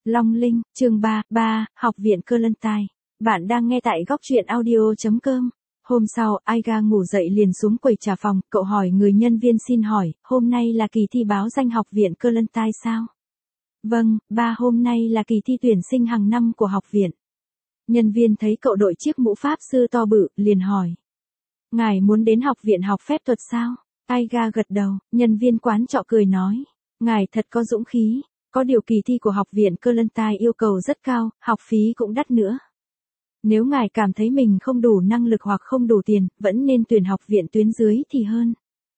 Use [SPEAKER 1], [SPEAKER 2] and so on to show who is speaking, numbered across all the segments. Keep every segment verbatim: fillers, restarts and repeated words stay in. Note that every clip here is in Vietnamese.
[SPEAKER 1] Long Linh, chương ba, ba, Học viện Clementine. Bạn đang nghe tại góc truyện audio chấm com. Hôm sau, Aiga ngủ dậy liền xuống quầy trà phòng, cậu hỏi người nhân viên xin hỏi, hôm nay là kỳ thi báo danh Học viện Clementine sao? Vâng, ba hôm nay là kỳ thi tuyển sinh hàng năm của học viện. Nhân viên thấy cậu đội chiếc mũ pháp sư to bự, liền hỏi. Ngài muốn đến học viện học phép thuật sao? Aiga gật đầu, nhân viên quán trọ cười nói. Ngài thật có dũng khí, có điều kỳ thi của học viện Clementine yêu cầu rất cao, học phí cũng đắt nữa. Nếu ngài cảm thấy mình không đủ năng lực hoặc không đủ tiền, vẫn nên tuyển học viện tuyến dưới thì hơn.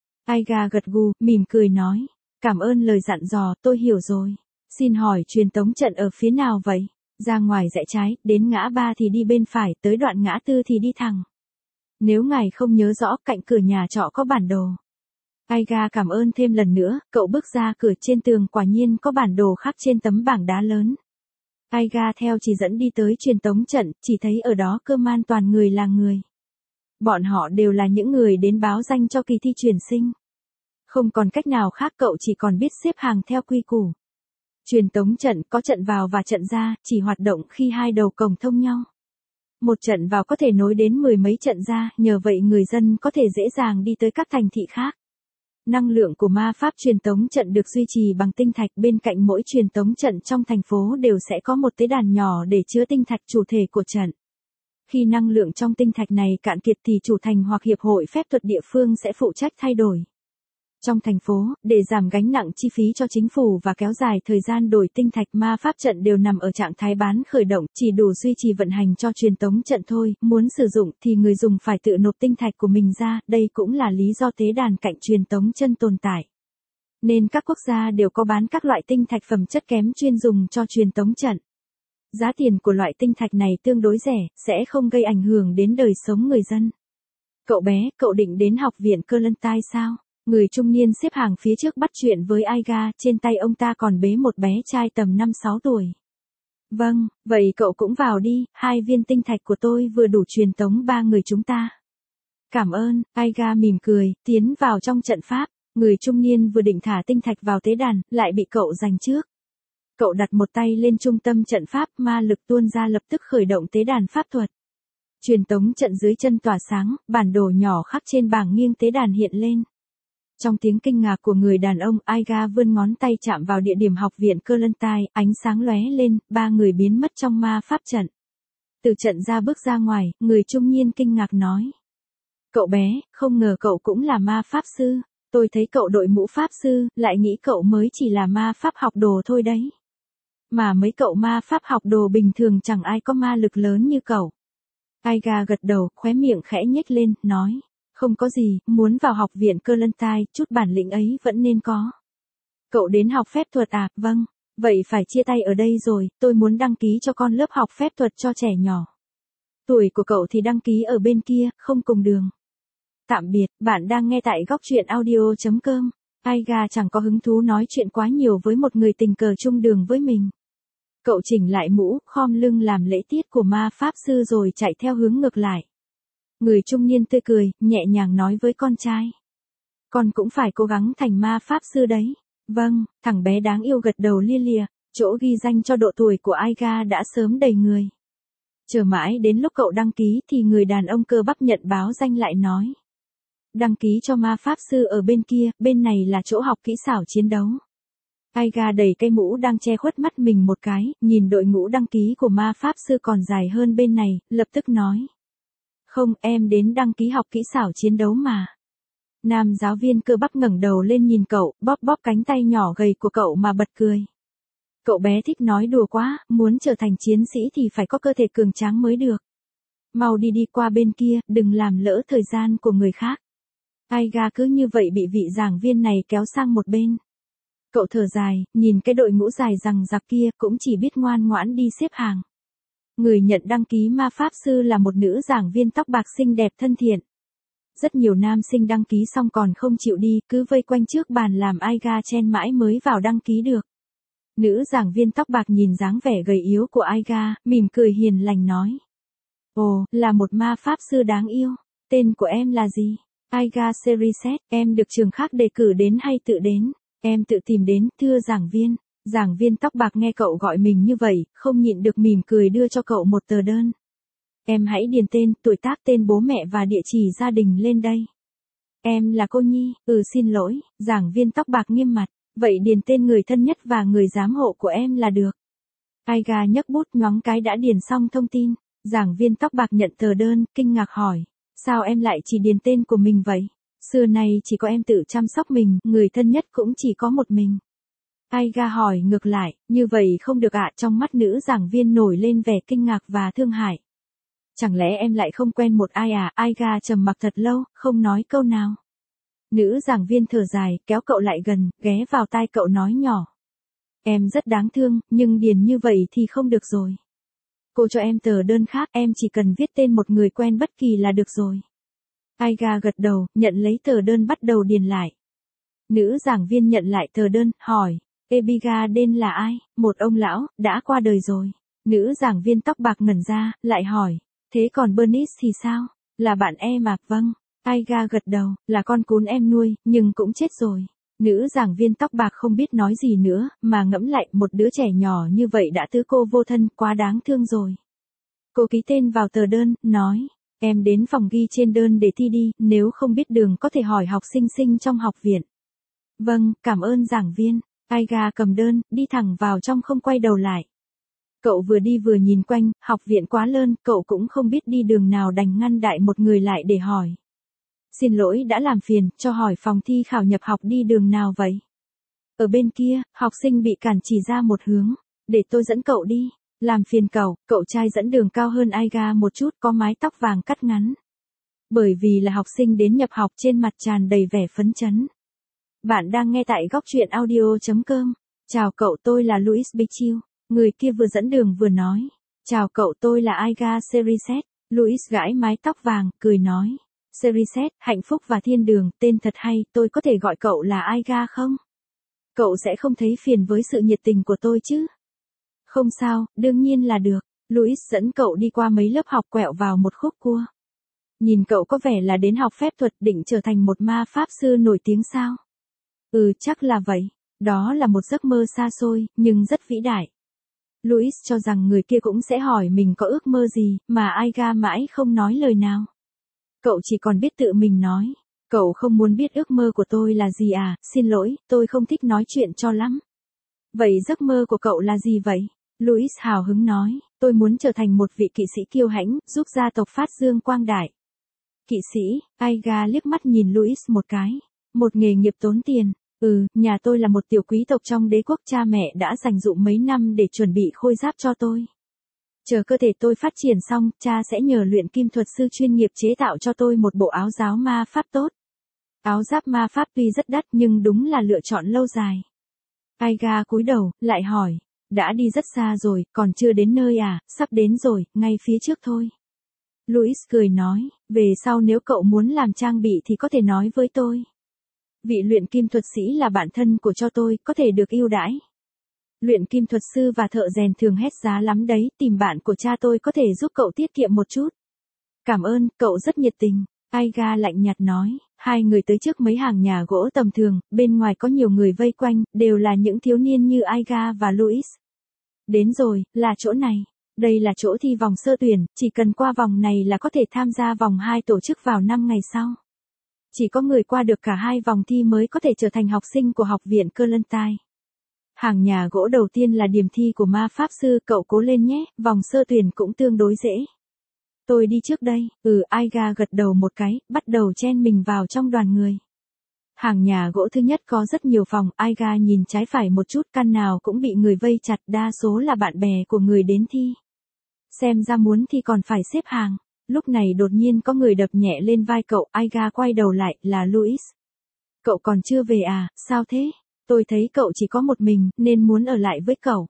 [SPEAKER 1] Aiga gật gù, mỉm cười nói. Cảm ơn lời dặn dò, tôi hiểu rồi. Xin hỏi truyền tống trận ở phía nào vậy? Ra ngoài rẽ trái, đến ngã ba thì đi bên phải, tới đoạn ngã tư thì đi thẳng. Nếu ngài không nhớ rõ, cạnh cửa nhà trọ có bản đồ. Aiga cảm ơn thêm lần nữa, cậu bước ra cửa, trên tường quả nhiên có bản đồ khắc trên tấm bảng đá lớn. Aiga theo chỉ dẫn đi tới truyền tống trận, chỉ thấy ở đó cơ man toàn người là người. Bọn họ đều là những người đến báo danh cho kỳ thi tuyển sinh. Không còn cách nào khác, cậu chỉ còn biết xếp hàng theo quy củ. Truyền tống trận có trận vào và trận ra, chỉ hoạt động khi hai đầu cổng thông nhau. Một trận vào có thể nối đến mười mấy trận ra, nhờ vậy người dân có thể dễ dàng đi tới các thành thị khác. Năng lượng của ma pháp truyền tống trận được duy trì bằng tinh thạch, bên cạnh mỗi truyền tống trận trong thành phố đều sẽ có một tế đàn nhỏ để chứa tinh thạch chủ thể của trận. Khi năng lượng trong tinh thạch này cạn kiệt thì chủ thành hoặc hiệp hội phép thuật địa phương sẽ phụ trách thay đổi. Trong thành phố, để giảm gánh nặng chi phí cho chính phủ và kéo dài thời gian đổi tinh thạch, ma pháp trận đều nằm ở trạng thái bán khởi động, chỉ đủ duy trì vận hành cho truyền tống trận thôi, muốn sử dụng thì người dùng phải tự nộp tinh thạch của mình ra, đây cũng là lý do tế đàn cạnh truyền tống chân tồn tại. Nên các quốc gia đều có bán các loại tinh thạch phẩm chất kém chuyên dùng cho truyền tống trận. Giá tiền của loại tinh thạch này tương đối rẻ, sẽ không gây ảnh hưởng đến đời sống người dân. Cậu bé, cậu định đến học viện Clementine sao? Người trung niên xếp hàng phía trước bắt chuyện với Aiga, trên tay ông ta còn bế một bé trai tầm năm sáu tuổi. Vâng, vậy cậu cũng vào đi, hai viên tinh thạch của tôi vừa đủ truyền tống ba người chúng ta. Cảm ơn, Aiga mỉm cười, tiến vào trong trận pháp. Người trung niên vừa định thả tinh thạch vào tế đàn, lại bị cậu giành trước. Cậu đặt một tay lên trung tâm trận pháp, ma lực tuôn ra lập tức khởi động tế đàn pháp thuật. Truyền tống trận dưới chân tỏa sáng, bản đồ nhỏ khắc trên bảng nghiêng tế đàn hiện lên. Trong tiếng kinh ngạc của người đàn ông, Aiga vươn ngón tay chạm vào địa điểm học viện Clementine, ánh sáng lóe lên, ba người biến mất trong ma pháp trận. Từ trận ra bước ra ngoài, người trung niên kinh ngạc nói. Cậu bé, không ngờ cậu cũng là ma pháp sư, tôi thấy cậu đội mũ pháp sư, lại nghĩ cậu mới chỉ là ma pháp học đồ thôi đấy. Mà mấy cậu ma pháp học đồ bình thường chẳng ai có ma lực lớn như cậu. Aiga gật đầu, khóe miệng khẽ nhếch lên, nói. Không có gì, muốn vào học viện Clementine, chút bản lĩnh ấy vẫn nên có. Cậu đến học phép thuật à? Vâng. Vậy phải chia tay ở đây rồi, tôi muốn đăng ký cho con lớp học phép thuật cho trẻ nhỏ. Tuổi của cậu thì đăng ký ở bên kia, không cùng đường. Tạm biệt, bạn đang nghe tại góc truyện audio chấm com. Aiga chẳng có hứng thú nói chuyện quá nhiều với một người tình cờ chung đường với mình. Cậu chỉnh lại mũ, khom lưng làm lễ tiết của ma pháp sư rồi chạy theo hướng ngược lại. Người trung niên tươi cười, nhẹ nhàng nói với con trai. Con cũng phải cố gắng thành ma pháp sư đấy. Vâng, thằng bé đáng yêu gật đầu lia lịa, chỗ ghi danh cho độ tuổi của Aiga đã sớm đầy người. Chờ mãi đến lúc cậu đăng ký thì người đàn ông cơ bắp nhận báo danh lại nói. Đăng ký cho ma pháp sư ở bên kia, bên này là chỗ học kỹ xảo chiến đấu. Aiga đẩy cây mũ đang che khuất mắt mình một cái, nhìn đội ngũ đăng ký của ma pháp sư còn dài hơn bên này, lập tức nói. Không, em đến đăng ký học kỹ xảo chiến đấu mà. Nam giáo viên cơ bắp ngẩng đầu lên nhìn cậu, bóp bóp cánh tay nhỏ gầy của cậu mà bật cười. Cậu bé thích nói đùa quá, muốn trở thành chiến sĩ thì phải có cơ thể cường tráng mới được. Mau đi đi qua bên kia, đừng làm lỡ thời gian của người khác. Aiga cứ như vậy bị vị giảng viên này kéo sang một bên. Cậu thở dài, nhìn cái đội ngũ dài rằng rặc kia, cũng chỉ biết ngoan ngoãn đi xếp hàng. Người nhận đăng ký ma pháp sư là một nữ giảng viên tóc bạc xinh đẹp thân thiện. Rất nhiều nam sinh đăng ký xong còn không chịu đi, cứ vây quanh trước bàn làm Aiga chen mãi mới vào đăng ký được. Nữ giảng viên tóc bạc nhìn dáng vẻ gầy yếu của Aiga, mỉm cười hiền lành nói. Ồ, là một ma pháp sư đáng yêu. Tên của em là gì? Aiga Seriset, em được trường khác đề cử đến hay tự đến? Em tự tìm đến, thưa giảng viên. Giảng viên tóc bạc nghe cậu gọi mình như vậy, không nhịn được mỉm cười đưa cho cậu một tờ đơn. Em hãy điền tên, tuổi tác, tên bố mẹ và địa chỉ gia đình lên đây. Em là cô Nhi, ừ xin lỗi, giảng viên tóc bạc nghiêm mặt, vậy điền tên người thân nhất và người giám hộ của em là được. Aiga nhấc bút nhoáng cái đã điền xong thông tin, giảng viên tóc bạc nhận tờ đơn, kinh ngạc hỏi, sao em lại chỉ điền tên của mình vậy? Xưa nay chỉ có em tự chăm sóc mình, người thân nhất cũng chỉ có một mình. Aiga hỏi ngược lại, như vậy không được ạ, trong mắt nữ giảng viên nổi lên vẻ kinh ngạc và thương hại. Chẳng lẽ em lại không quen một ai à? Aiga trầm mặc thật lâu, không nói câu nào. Nữ giảng viên thở dài, kéo cậu lại gần, ghé vào tai cậu nói nhỏ. Em rất đáng thương, nhưng điền như vậy thì không được rồi. Cô cho em tờ đơn khác, em chỉ cần viết tên một người quen bất kỳ là được rồi. Aiga gật đầu, nhận lấy tờ đơn bắt đầu điền lại. Nữ giảng viên nhận lại tờ đơn, hỏi, Abigail là ai? Một ông lão, đã qua đời rồi. Nữ giảng viên tóc bạc ngẩn ra, lại hỏi, thế còn Bernice thì sao? Là bạn em à? Vâng. Aiga gật đầu, là con cún em nuôi, nhưng cũng chết rồi. Nữ giảng viên tóc bạc không biết nói gì nữa, mà ngẫm lại một đứa trẻ nhỏ như vậy đã tứ cô vô thân, quá đáng thương rồi. Cô ký tên vào tờ đơn, nói, em đến phòng ghi trên đơn để thi đi, nếu không biết đường có thể hỏi học sinh sinh trong học viện. Vâng, cảm ơn giảng viên. Aiga cầm đơn, đi thẳng vào trong không quay đầu lại. Cậu vừa đi vừa nhìn quanh, học viện quá lớn, cậu cũng không biết đi đường nào, đành ngăn đại một người lại để hỏi. Xin lỗi đã làm phiền, cho hỏi phòng thi khảo nhập học đi đường nào vậy? Ở bên kia, học sinh bị cản chỉ ra một hướng. Để tôi dẫn cậu đi. Làm phiền cậu, cậu trai dẫn đường cao hơn Aiga một chút, có mái tóc vàng cắt ngắn. Bởi vì là học sinh đến nhập học, trên mặt tràn đầy vẻ phấn chấn. Bạn đang nghe tại góc truyện audio chấm com. Chào cậu, tôi là Louis Bichil. Người kia vừa dẫn đường vừa nói. Chào cậu, tôi là Aiga Seriset. Louis gãi mái tóc vàng, cười nói. Seriset, hạnh phúc và thiên đường, tên thật hay, tôi có thể gọi cậu là Aiga không? Cậu sẽ không thấy phiền với sự nhiệt tình của tôi chứ? Không sao, đương nhiên là được. Louis dẫn cậu đi qua mấy lớp học, quẹo vào một khúc cua. Nhìn cậu có vẻ là đến học phép thuật, định trở thành một ma pháp sư nổi tiếng sao? Ừ, chắc là vậy. Đó là một giấc mơ xa xôi, nhưng rất vĩ đại. Louis cho rằng người kia cũng sẽ hỏi mình có ước mơ gì, mà Aiga mãi không nói lời nào. Cậu chỉ còn biết tự mình nói. Cậu không muốn biết ước mơ của tôi là gì à? Xin lỗi, tôi không thích nói chuyện cho lắm. Vậy giấc mơ của cậu là gì vậy? Louis hào hứng nói, tôi muốn trở thành một vị kỵ sĩ kiêu hãnh, giúp gia tộc phát dương quang đại. Kỵ sĩ? Aiga liếc mắt nhìn Louis một cái. Một nghề nghiệp tốn tiền. Ừ, nhà tôi là một tiểu quý tộc trong đế quốc, cha mẹ đã dành dụm mấy năm để chuẩn bị khôi giáp cho tôi. Chờ cơ thể tôi phát triển xong, cha sẽ nhờ luyện kim thuật sư chuyên nghiệp chế tạo cho tôi một bộ áo giáp ma pháp tốt. Áo giáp ma pháp tuy rất đắt nhưng đúng là lựa chọn lâu dài. Aiga cúi đầu, lại hỏi, đã đi rất xa rồi, còn chưa đến nơi à? Sắp đến rồi, ngay phía trước thôi. Louis cười nói, về sau nếu cậu muốn làm trang bị thì có thể nói với tôi. Vị luyện kim thuật sĩ là bạn thân của cho tôi, có thể được ưu đãi. Luyện kim thuật sư và thợ rèn thường hết giá lắm đấy, tìm bạn của cha tôi có thể giúp cậu tiết kiệm một chút. Cảm ơn, cậu rất nhiệt tình. Aiga lạnh nhạt nói, hai người tới trước mấy hàng nhà gỗ tầm thường, bên ngoài có nhiều người vây quanh, đều là những thiếu niên như Aiga và Louis. Đến rồi, là chỗ này. Đây là chỗ thi vòng sơ tuyển, chỉ cần qua vòng này là có thể tham gia vòng hai tổ chức vào năm ngày sau. Chỉ có người qua được cả hai vòng thi mới có thể trở thành học sinh của học viện Clementine. Hàng nhà gỗ đầu tiên là điểm thi của ma pháp sư, cậu cố lên nhé, vòng sơ tuyển cũng tương đối dễ. Tôi đi trước đây, ừ, Aiga gật đầu một cái, bắt đầu chen mình vào trong đoàn người. Hàng nhà gỗ thứ nhất có rất nhiều phòng, Aiga nhìn trái phải một chút, căn nào cũng bị người vây chặt, đa số là bạn bè của người đến thi. Xem ra muốn thi còn phải xếp hàng. Lúc này đột nhiên có người đập nhẹ lên vai cậu, Aiga quay đầu lại, là Louis. Cậu còn chưa về à, sao thế? Tôi thấy cậu chỉ có một mình, nên muốn ở lại với cậu.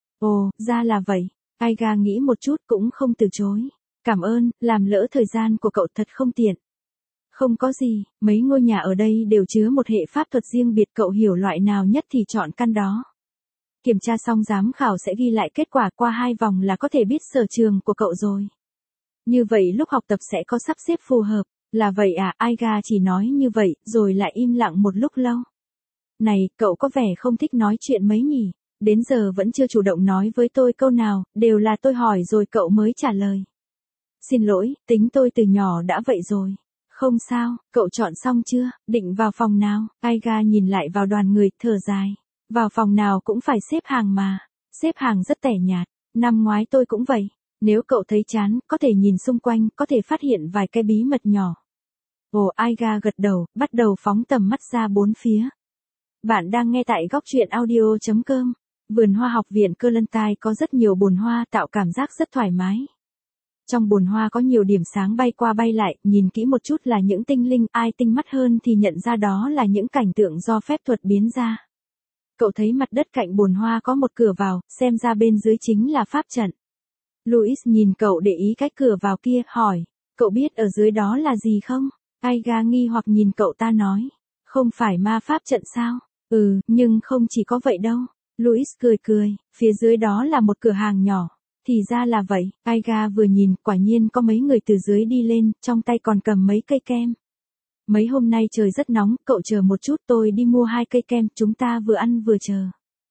[SPEAKER 1] Ồ, ra là vậy. Aiga nghĩ một chút cũng không từ chối. Cảm ơn, làm lỡ thời gian của cậu thật không tiện. Không có gì, mấy ngôi nhà ở đây đều chứa một hệ pháp thuật riêng biệt, cậu hiểu loại nào nhất thì chọn căn đó. Kiểm tra xong giám khảo sẽ ghi lại kết quả, qua hai vòng là có thể biết sở trường của cậu rồi. Như vậy lúc học tập sẽ có sắp xếp phù hợp. Là vậy à? Aiga chỉ nói như vậy, rồi lại im lặng một lúc lâu. Này, cậu có vẻ không thích nói chuyện mấy nhỉ? Đến giờ vẫn chưa chủ động nói với tôi câu nào, đều là tôi hỏi rồi cậu mới trả lời. Xin lỗi, tính tôi từ nhỏ đã vậy rồi. Không sao, cậu chọn xong chưa, định vào phòng nào? Aiga nhìn lại vào đoàn người, thở dài. Vào phòng nào cũng phải xếp hàng mà. Xếp hàng rất tẻ nhạt. Năm ngoái tôi cũng vậy. Nếu cậu thấy chán, có thể nhìn xung quanh, có thể phát hiện vài cái bí mật nhỏ. Ồ, Aiga gật đầu, bắt đầu phóng tầm mắt ra bốn phía. Bạn đang nghe tại góc truyện audio chấm com. Vườn hoa học viện Clementine có rất nhiều bồn hoa tạo cảm giác rất thoải mái. Trong bồn hoa có nhiều điểm sáng bay qua bay lại, nhìn kỹ một chút là những tinh linh, ai tinh mắt hơn thì nhận ra đó là những cảnh tượng do phép thuật biến ra. Cậu thấy mặt đất cạnh bồn hoa có một cửa vào, xem ra bên dưới chính là pháp trận. Louis nhìn cậu để ý cái cửa vào kia, hỏi, cậu biết ở dưới đó là gì không? Aiga nghi hoặc nhìn cậu ta nói, không phải ma pháp trận sao? Ừ, nhưng không chỉ có vậy đâu. Louis cười cười, phía dưới đó là một cửa hàng nhỏ. Thì ra là vậy, Aiga vừa nhìn, quả nhiên có mấy người từ dưới đi lên, trong tay còn cầm mấy cây kem. Mấy hôm nay trời rất nóng, cậu chờ một chút, tôi đi mua hai cây kem, chúng ta vừa ăn vừa chờ.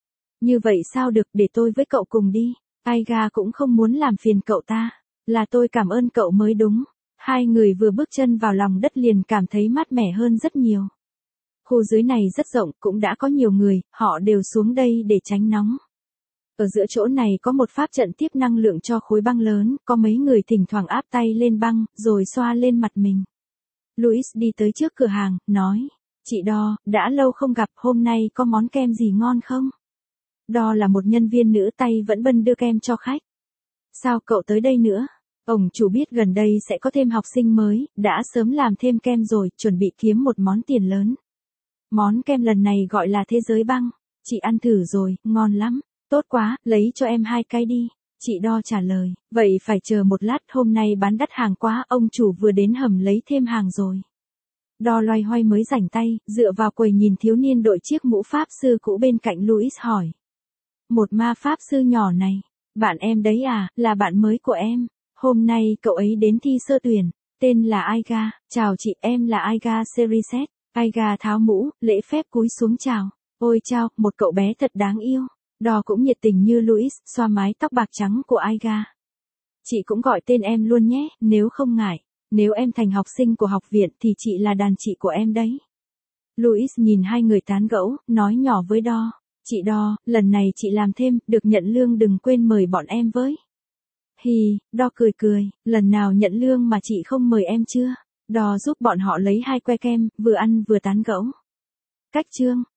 [SPEAKER 1] Như vậy sao được, để tôi với cậu cùng đi. Aiga cũng không muốn làm phiền cậu ta, là tôi cảm ơn cậu mới đúng. Hai người vừa bước chân vào lòng đất liền cảm thấy mát mẻ hơn rất nhiều. Khu dưới này rất rộng, cũng đã có nhiều người, họ đều xuống đây để tránh nóng. Ở giữa chỗ này có một pháp trận tiếp năng lượng cho khối băng lớn, có mấy người thỉnh thoảng áp tay lên băng, rồi xoa lên mặt mình. Louis đi tới trước cửa hàng, nói, chị Đo, đã lâu không gặp, hôm nay có món kem gì ngon không? Đo là một nhân viên nữ, tay vẫn bưng đưa kem cho khách. Sao cậu tới đây nữa? Ông chủ biết gần đây sẽ có thêm học sinh mới, đã sớm làm thêm kem rồi, chuẩn bị kiếm một món tiền lớn. Món kem lần này gọi là thế giới băng. Chị ăn thử rồi, ngon lắm. Tốt quá, lấy cho em hai cái đi. Chị Đo trả lời, vậy phải chờ một lát, hôm nay bán đắt hàng quá, ông chủ vừa đến hầm lấy thêm hàng rồi. Đo loay hoay mới rảnh tay, dựa vào quầy nhìn thiếu niên đội chiếc mũ pháp sư cũ bên cạnh Louis hỏi. Một ma pháp sư nhỏ này, bạn em đấy à, là bạn mới của em. Hôm nay cậu ấy đến thi sơ tuyển, tên là Aiga, chào chị, em là Aiga Seriset. Aiga tháo mũ, lễ phép cúi xuống chào. Ôi chao, một cậu bé thật đáng yêu. Đo cũng nhiệt tình như Louis, xoa mái tóc bạc trắng của Aiga. Chị cũng gọi tên em luôn nhé, nếu không ngại. Nếu em thành học sinh của học viện thì chị là đàn chị của em đấy. Louis nhìn hai người tán gẫu, nói nhỏ với Đo. Chị Đo, lần này chị làm thêm, được nhận lương đừng quên mời bọn em với. Hì, Đo cười cười, lần nào nhận lương mà chị không mời em chưa? Đo giúp bọn họ lấy hai que kem, vừa ăn vừa tán gẫu. Cách chương.